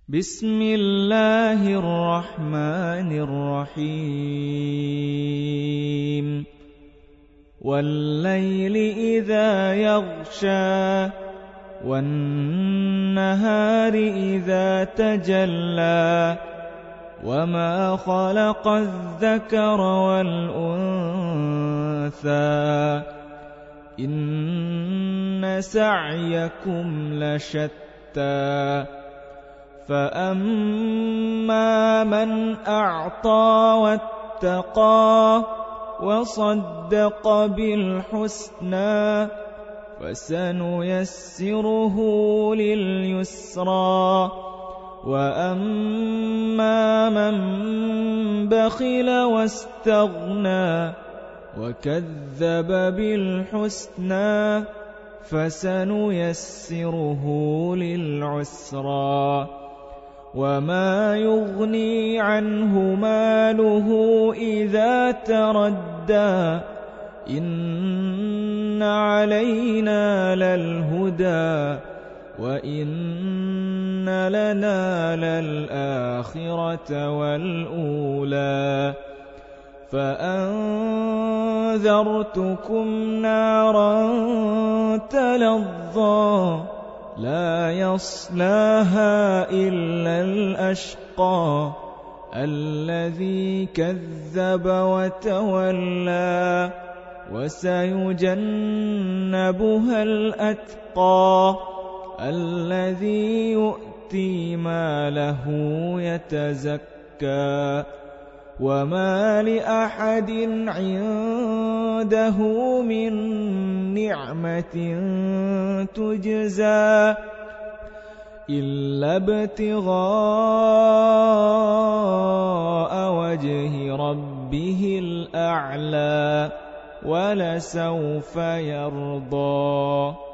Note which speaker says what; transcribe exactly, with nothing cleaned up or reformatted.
Speaker 1: بسم الله الرحمن الرحيم والليل إذا يغشى والنهار إذا تجلى وما خلق الذكر والأنثى إن سعيكم لشتى فأما من أعطى واتقى وصدق بالحسنى فسنيسره لليسرى وأما من بخل واستغنى وكذب بالحسنى فسنيسره للعسرى وما يغني عنه ماله إذا تردى إن علينا للهدى وإن لنا للآخرة والأولى فأنذرتكم نارا تلظى لا يصلاها إلا الأشقى الذي كذب وتولى وسيجنبها الأتقى الذي يؤتي ماله يتزكى وما لأحد عنده من نعمة تجزى إلا ابتغاء وجه ربه الأعلى ولسوف يرضى.